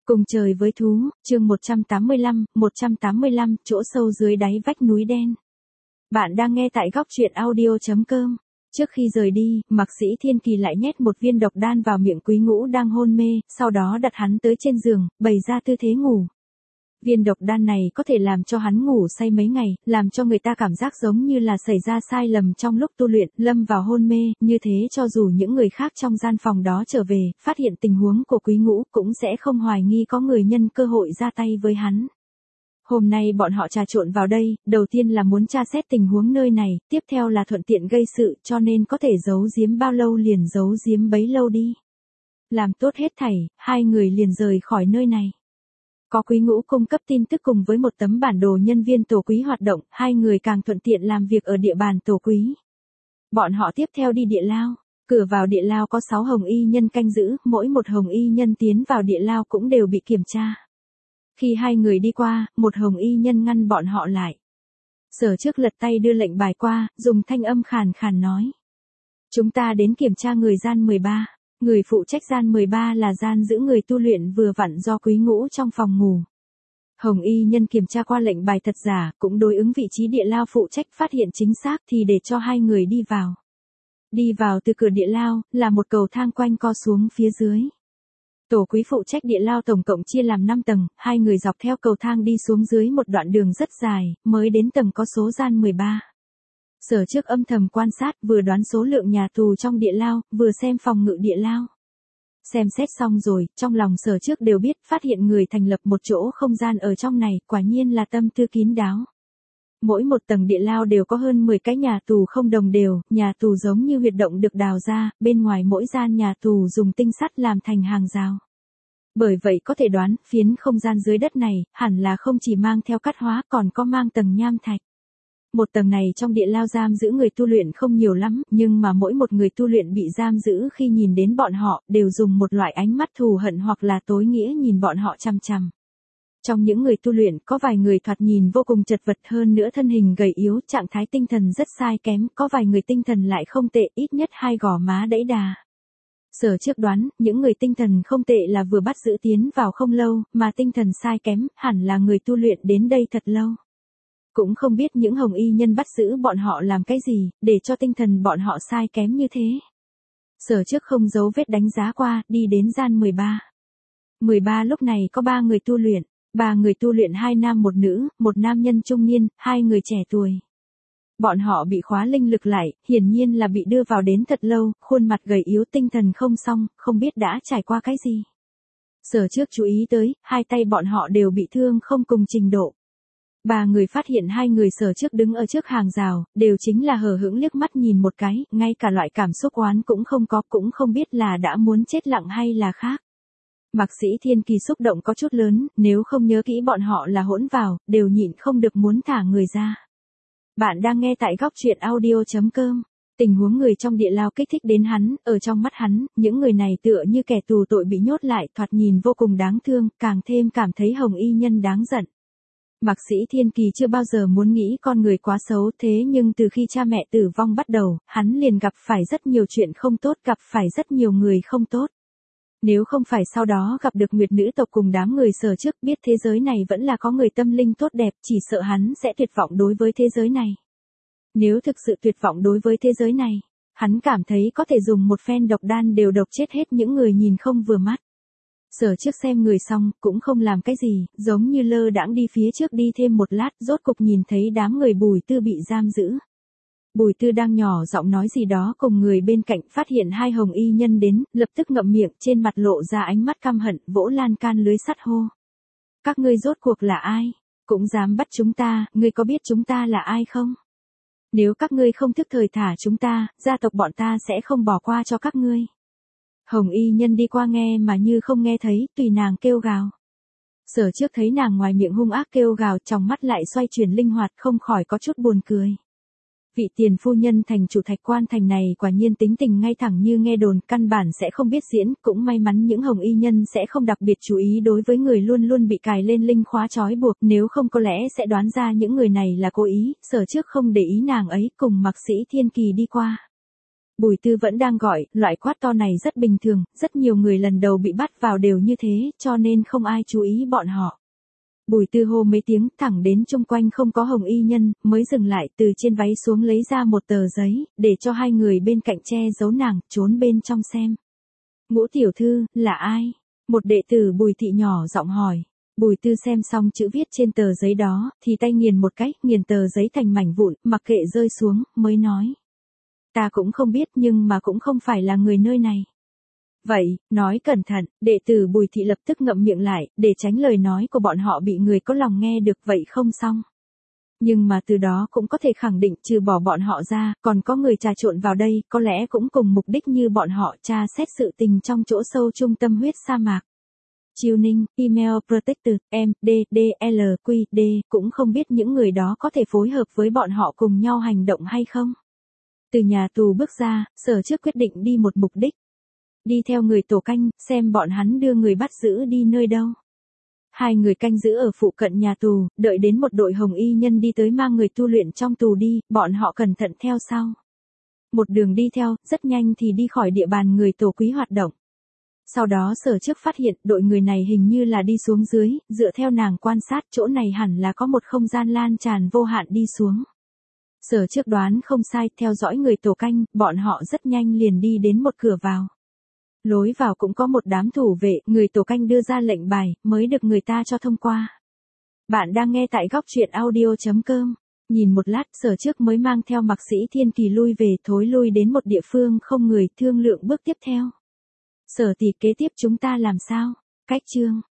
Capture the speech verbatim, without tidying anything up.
Cùng trời với thú, chương một trăm tám mươi lăm, một trăm tám mươi lăm, chỗ sâu dưới đáy vách núi đen. Bạn đang nghe tại góc truyện audio chấm com. Trước khi rời đi, Mạc Sĩ Thiên Kỳ lại nhét một viên độc đan vào miệng Quý Ngũ đang hôn mê, sau đó đặt hắn tới trên giường, bày ra tư thế ngủ. Viên độc đan này có thể làm cho hắn ngủ say mấy ngày, làm cho người ta cảm giác giống như là xảy ra sai lầm trong lúc tu luyện, lâm vào hôn mê, như thế cho dù những người khác trong gian phòng đó trở về, phát hiện tình huống của Quý Ngũ cũng sẽ không hoài nghi có người nhân cơ hội ra tay với hắn. Hôm nay bọn họ trà trộn vào đây, đầu tiên là muốn tra xét tình huống nơi này, tiếp theo là thuận tiện gây sự, cho nên có thể giấu giếm bao lâu liền giấu giếm bấy lâu đi. Làm tốt hết thảy, hai người liền rời khỏi nơi này. Có Quý Ngũ cung cấp tin tức cùng với một tấm bản đồ nhân viên tổ quý hoạt động, hai người càng thuận tiện làm việc ở địa bàn tổ quý. Bọn họ tiếp theo đi địa lao, cửa vào địa lao có sáu hồng y nhân canh giữ, mỗi một hồng y nhân tiến vào địa lao cũng đều bị kiểm tra. Khi hai người đi qua, một hồng y nhân ngăn bọn họ lại. Sở Trước lật tay đưa lệnh bài qua, dùng thanh âm khàn khàn nói. Chúng ta đến kiểm tra người gian mười ba. Người phụ trách gian mười ba là gian giữ người tu luyện vừa vặn do Quý Ngũ trong phòng ngủ. Hồng y nhân kiểm tra qua lệnh bài thật giả, cũng đối ứng vị trí địa lao phụ trách phát hiện chính xác thì để cho hai người đi vào. Đi vào từ cửa địa lao, là một cầu thang quanh co xuống phía dưới. Tổ quý phụ trách địa lao tổng cộng chia làm năm tầng, hai người dọc theo cầu thang đi xuống dưới một đoạn đường rất dài, mới đến tầng có số gian mười ba. Sở Trước âm thầm quan sát, vừa đoán số lượng nhà tù trong địa lao, vừa xem phòng ngự địa lao. Xem xét xong rồi, trong lòng Sở Trước đều biết, phát hiện người thành lập một chỗ không gian ở trong này, quả nhiên là tâm tư kín đáo. Mỗi một tầng địa lao đều có hơn mười cái nhà tù không đồng đều, nhà tù giống như huyệt động được đào ra, bên ngoài mỗi gian nhà tù dùng tinh sắt làm thành hàng rào. Bởi vậy có thể đoán, phiến không gian dưới đất này, hẳn là không chỉ mang theo cát hóa còn có mang tầng nham thạch. Một tầng này trong địa lao giam giữ người tu luyện không nhiều lắm, nhưng mà mỗi một người tu luyện bị giam giữ khi nhìn đến bọn họ, đều dùng một loại ánh mắt thù hận hoặc là tối nghĩa nhìn bọn họ chằm chằm. Trong những người tu luyện, có vài người thoạt nhìn vô cùng chật vật, hơn nữa thân hình gầy yếu, trạng thái tinh thần rất sai kém, có vài người tinh thần lại không tệ, ít nhất hai gò má đẫy đà. Sở Trước đoán, những người tinh thần không tệ là vừa bắt giữ tiến vào không lâu, mà tinh thần sai kém, hẳn là người tu luyện đến đây thật lâu. Cũng không biết những hồng y nhân bắt giữ bọn họ làm cái gì, để cho tinh thần bọn họ sai kém như thế. Sở Trước không giấu vết đánh giá qua, đi đến gian mười ba. mười ba lúc này có ba người tu luyện, ba người tu luyện hai nam một nữ, một nam nhân trung niên, hai người trẻ tuổi. Bọn họ bị khóa linh lực lại, hiển nhiên là bị đưa vào đến thật lâu, khuôn mặt gầy yếu tinh thần không xong, không biết đã trải qua cái gì. Sở Trước chú ý tới, hai tay bọn họ đều bị thương không cùng trình độ. Ba người phát hiện hai người Sở Trước đứng ở trước hàng rào, đều chính là hờ hững liếc mắt nhìn một cái, ngay cả loại cảm xúc oán cũng không có, cũng không biết là đã muốn chết lặng hay là khác. Mạc Sĩ Thiên Kỳ xúc động có chút lớn, nếu không nhớ kỹ bọn họ là hỗn vào, đều nhịn không được muốn thả người ra. Bạn đang nghe tại góc truyện audio chấm com. Tình huống người trong địa lao kích thích đến hắn, ở trong mắt hắn, những người này tựa như kẻ tù tội bị nhốt lại, thoạt nhìn vô cùng đáng thương, càng thêm cảm thấy hồng y nhân đáng giận. Mạc Sĩ Thiên Kỳ chưa bao giờ muốn nghĩ con người quá xấu, thế nhưng từ khi cha mẹ tử vong bắt đầu, hắn liền gặp phải rất nhiều chuyện không tốt, gặp phải rất nhiều người không tốt. Nếu không phải sau đó gặp được Nguyệt nữ tộc cùng đám người Sở Trước, biết thế giới này vẫn là có người tâm linh tốt đẹp, chỉ sợ hắn sẽ tuyệt vọng đối với thế giới này. Nếu thực sự tuyệt vọng đối với thế giới này, hắn cảm thấy có thể dùng một phen độc đan đều độc chết hết những người nhìn không vừa mắt. Sở Trước xem người xong, cũng không làm cái gì, giống như lơ đãng đi phía trước đi thêm một lát, rốt cục nhìn thấy đám người Bùi Tư bị giam giữ. Bùi Tư đang nhỏ giọng nói gì đó cùng người bên cạnh, phát hiện hai hồng y nhân đến, lập tức ngậm miệng, trên mặt lộ ra ánh mắt căm hận, vỗ lan can lưới sắt hô. Các ngươi rốt cuộc là ai? Cũng dám bắt chúng ta, ngươi có biết chúng ta là ai không? Nếu các ngươi không thức thời thả chúng ta, gia tộc bọn ta sẽ không bỏ qua cho các ngươi. Hồng y nhân đi qua nghe mà như không nghe thấy, tùy nàng kêu gào. Sở Trước thấy nàng ngoài miệng hung ác kêu gào, trong mắt lại xoay chuyển linh hoạt, không khỏi có chút buồn cười. Vị tiền phu nhân thành chủ Thạch Quan thành này quả nhiên tính tình ngay thẳng như nghe đồn, căn bản sẽ không biết diễn, cũng may mắn những hồng y nhân sẽ không đặc biệt chú ý đối với người luôn luôn bị cài lên linh khóa trói buộc, nếu không có lẽ sẽ đoán ra những người này là cố ý. Sở Trước không để ý nàng ấy, cùng Mạc Sĩ Thiên Kỳ đi qua. Bùi Tư vẫn đang gọi, loại quát to này rất bình thường, rất nhiều người lần đầu bị bắt vào đều như thế, cho nên không ai chú ý bọn họ. Bùi Tư hô mấy tiếng, thẳng đến chung quanh không có hồng y nhân, mới dừng lại, từ trên váy xuống lấy ra một tờ giấy, để cho hai người bên cạnh che giấu nàng, trốn bên trong xem. Ngũ tiểu thư, là ai? Một đệ tử Bùi thị nhỏ giọng hỏi. Bùi Tư xem xong chữ viết trên tờ giấy đó, thì tay nghiền một cái, nghiền tờ giấy thành mảnh vụn, mặc kệ rơi xuống, mới nói. Ta cũng không biết nhưng mà cũng không phải là người nơi này. Vậy, nói cẩn thận, đệ tử Bùi thị lập tức ngậm miệng lại, để tránh lời nói của bọn họ bị người có lòng nghe được, vậy không xong. Nhưng mà từ đó cũng có thể khẳng định trừ bỏ bọn họ ra, còn có người trà trộn vào đây, có lẽ cũng cùng mục đích như bọn họ tra xét sự tình trong chỗ sâu trung tâm huyết sa mạc. Chiêu Ninh, Email Protected, M, D, D, L, Q, D, cũng không biết những người đó có thể phối hợp với bọn họ cùng nhau hành động hay không. Từ nhà tù bước ra, Sở Trước quyết định đi một mục đích. Đi theo người tổ canh, xem bọn hắn đưa người bắt giữ đi nơi đâu. Hai người canh giữ ở phụ cận nhà tù, đợi đến một đội hồng y nhân đi tới mang người tu luyện trong tù đi, bọn họ cẩn thận theo sau. Một đường đi theo, rất nhanh thì đi khỏi địa bàn người tổ quý hoạt động. Sau đó Sở Trước phát hiện đội người này hình như là đi xuống dưới, dựa theo nàng quan sát chỗ này hẳn là có một không gian lan tràn vô hạn đi xuống. Sở Trước đoán không sai, theo dõi người tổ canh, bọn họ rất nhanh liền đi đến một cửa vào. Lối vào cũng có một đám thủ vệ, người tổ canh đưa ra lệnh bài, mới được người ta cho thông qua. Bạn đang nghe tại góc truyện audio chấm com. Nhìn một lát, Sở Trước mới mang theo Mạc Sĩ Thiên Kỳ lui về, thối lui đến một địa phương không người, thương lượng bước tiếp theo. Sở tỷ, kế tiếp chúng ta làm sao? Cách chương.